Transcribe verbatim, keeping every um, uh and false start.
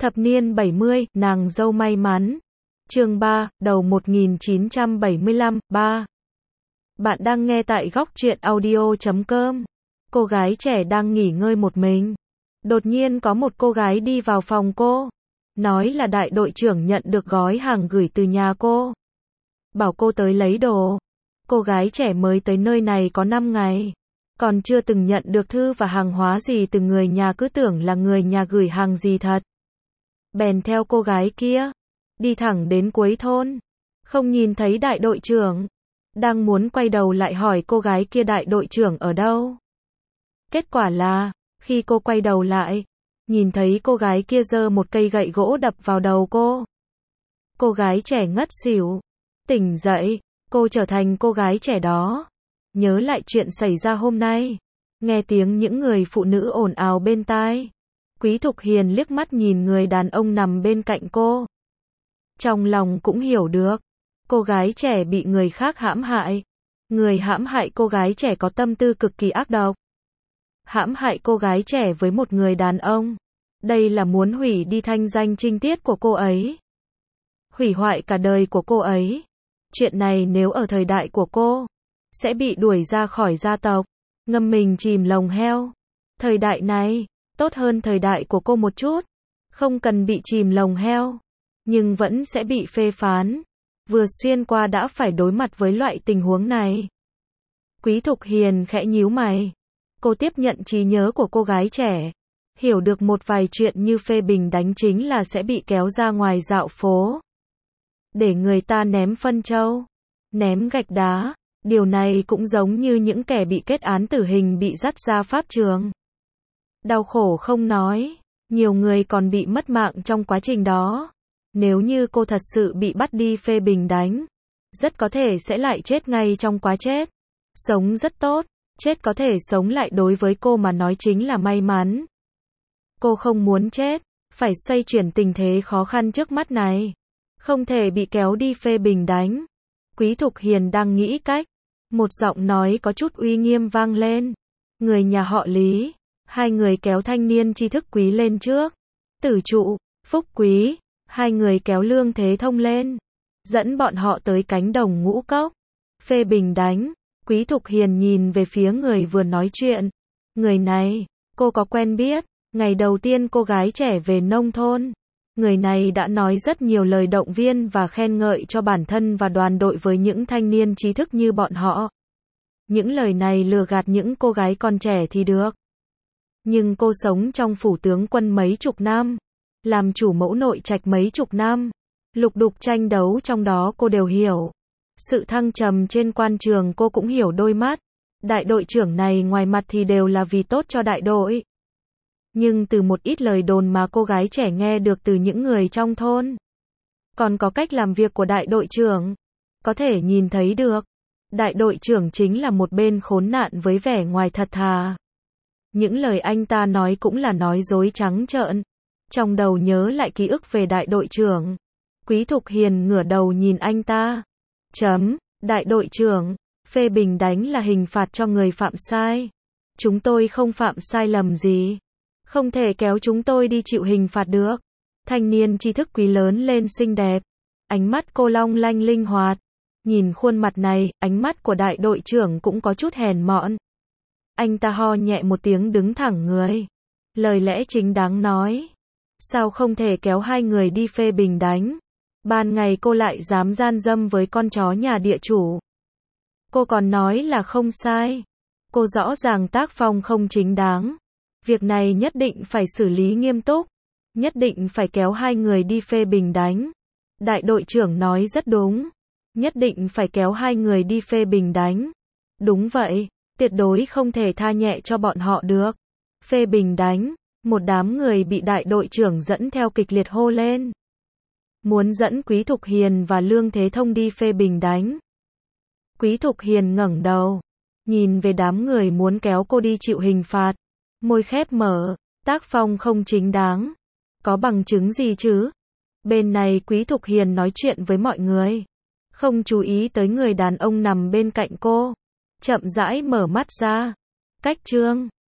Thập niên bảy mươi, nàng dâu may mắn. Chương ba, đầu một nghìn chín trăm bảy mươi lăm, ba. Bạn đang nghe tại góc truyện audio chấm com. Cô gái trẻ đang nghỉ ngơi một mình. Đột nhiên có một cô gái đi vào phòng cô. Nói là đại đội trưởng nhận được gói hàng gửi từ nhà cô. Bảo cô tới lấy đồ. Cô gái trẻ mới tới nơi này có năm ngày. Còn chưa từng nhận được thư và hàng hóa gì từ người nhà, cứ tưởng là người nhà gửi hàng gì thật. Bèn theo cô gái kia. Đi thẳng đến cuối thôn. Không nhìn thấy đại đội trưởng. Đang muốn quay đầu lại hỏi cô gái kia đại đội trưởng ở đâu. Kết quả là, khi cô quay đầu lại, nhìn thấy cô gái kia giơ một cây gậy gỗ đập vào đầu cô. Cô gái trẻ ngất xỉu. Tỉnh dậy, cô trở thành cô gái trẻ đó. Nhớ lại chuyện xảy ra hôm nay. Nghe tiếng những người phụ nữ ồn ào bên tai. Quý Thục Hiền liếc mắt nhìn người đàn ông nằm bên cạnh cô. Trong lòng cũng hiểu được. Cô gái trẻ bị người khác hãm hại. Người hãm hại cô gái trẻ có tâm tư cực kỳ ác độc. Hãm hại cô gái trẻ với một người đàn ông. Đây là muốn hủy đi thanh danh trinh tiết của cô ấy. Hủy hoại cả đời của cô ấy. Chuyện này nếu ở thời đại của cô, sẽ bị đuổi ra khỏi gia tộc, ngâm mình chìm lồng heo. Thời đại này, tốt hơn thời đại của cô một chút. Không cần bị chìm lồng heo, nhưng vẫn sẽ bị phê phán. Vừa xuyên qua đã phải đối mặt với loại tình huống này. Quý Thục Hiền khẽ nhíu mày. Cô tiếp nhận trí nhớ của cô gái trẻ. Hiểu được một vài chuyện như phê bình đánh chính là sẽ bị kéo ra ngoài dạo phố. Để người ta ném phân trâu, ném gạch đá. Điều này cũng giống như những kẻ bị kết án tử hình bị dắt ra pháp trường. Đau khổ không nói, nhiều người còn bị mất mạng trong quá trình đó. Nếu như cô thật sự bị bắt đi phê bình đánh, rất có thể sẽ lại chết ngay trong quá chết. Sống rất tốt, chết có thể sống lại đối với cô mà nói chính là may mắn. Cô không muốn chết, phải xoay chuyển tình thế khó khăn trước mắt này. Không thể bị kéo đi phê bình đánh. Quý Thục Hiền đang nghĩ cách. Một giọng nói có chút uy nghiêm vang lên. Người nhà họ Lý. Hai người kéo thanh niên tri thức Quý lên trước. Tử Trụ, Phúc Quý. Hai người kéo Lương Thế Thông lên. Dẫn bọn họ tới cánh đồng Ngũ Cốc. Phê bình đánh. Quý Thục Hiền nhìn về phía người vừa nói chuyện. Người này, cô có quen biết. Ngày đầu tiên cô gái trẻ về nông thôn. Người này đã nói rất nhiều lời động viên và khen ngợi cho bản thân và đoàn đội với những thanh niên trí thức như bọn họ. Những lời này lừa gạt những cô gái còn trẻ thì được. Nhưng cô sống trong phủ tướng quân mấy chục năm. Làm chủ mẫu nội trạch mấy chục năm. Lục đục tranh đấu trong đó cô đều hiểu. Sự thăng trầm trên quan trường cô cũng hiểu đôi mắt. Đại đội trưởng này ngoài mặt thì đều là vì tốt cho đại đội. Nhưng từ một ít lời đồn mà cô gái trẻ nghe được từ những người trong thôn. Còn có cách làm việc của đại đội trưởng. Có thể nhìn thấy được. Đại đội trưởng chính là một bên khốn nạn với vẻ ngoài thật thà. Những lời anh ta nói cũng là nói dối trắng trợn. Trong đầu nhớ lại ký ức về đại đội trưởng. Quý Thục Hiền ngửa đầu nhìn anh ta. Chấm, đại đội trưởng, phê bình đánh là hình phạt cho người phạm sai. Chúng tôi không phạm sai lầm gì. Không thể kéo chúng tôi đi chịu hình phạt được. Thanh niên tri thức Quý lớn lên xinh đẹp. Ánh mắt cô long lanh linh hoạt. Nhìn khuôn mặt này, ánh mắt của đại đội trưởng cũng có chút hèn mọn. Anh ta ho nhẹ một tiếng đứng thẳng người. Lời lẽ chính đáng nói. Sao không thể kéo hai người đi phê bình đánh? Ban ngày cô lại dám gian dâm với con chó nhà địa chủ. Cô còn nói là không sai. Cô rõ ràng tác phong không chính đáng. Việc này nhất định phải xử lý nghiêm túc. Nhất định phải kéo hai người đi phê bình đánh. Đại đội trưởng nói rất đúng. Nhất định phải kéo hai người đi phê bình đánh. Đúng vậy, tuyệt đối không thể tha nhẹ cho bọn họ được. Phê bình đánh, một đám người bị đại đội trưởng dẫn theo kịch liệt hô lên. Muốn dẫn Quý Thục Hiền và Lương Thế Thông đi phê bình đánh. Quý Thục Hiền ngẩng đầu, nhìn về đám người muốn kéo cô đi chịu hình phạt. Môi khép mở, tác phong không chính đáng. Có bằng chứng gì chứ? Bên này Quý Thục Hiền nói chuyện với mọi người. Không chú ý tới người đàn ông nằm bên cạnh cô. Chậm rãi mở mắt ra. Cách chương.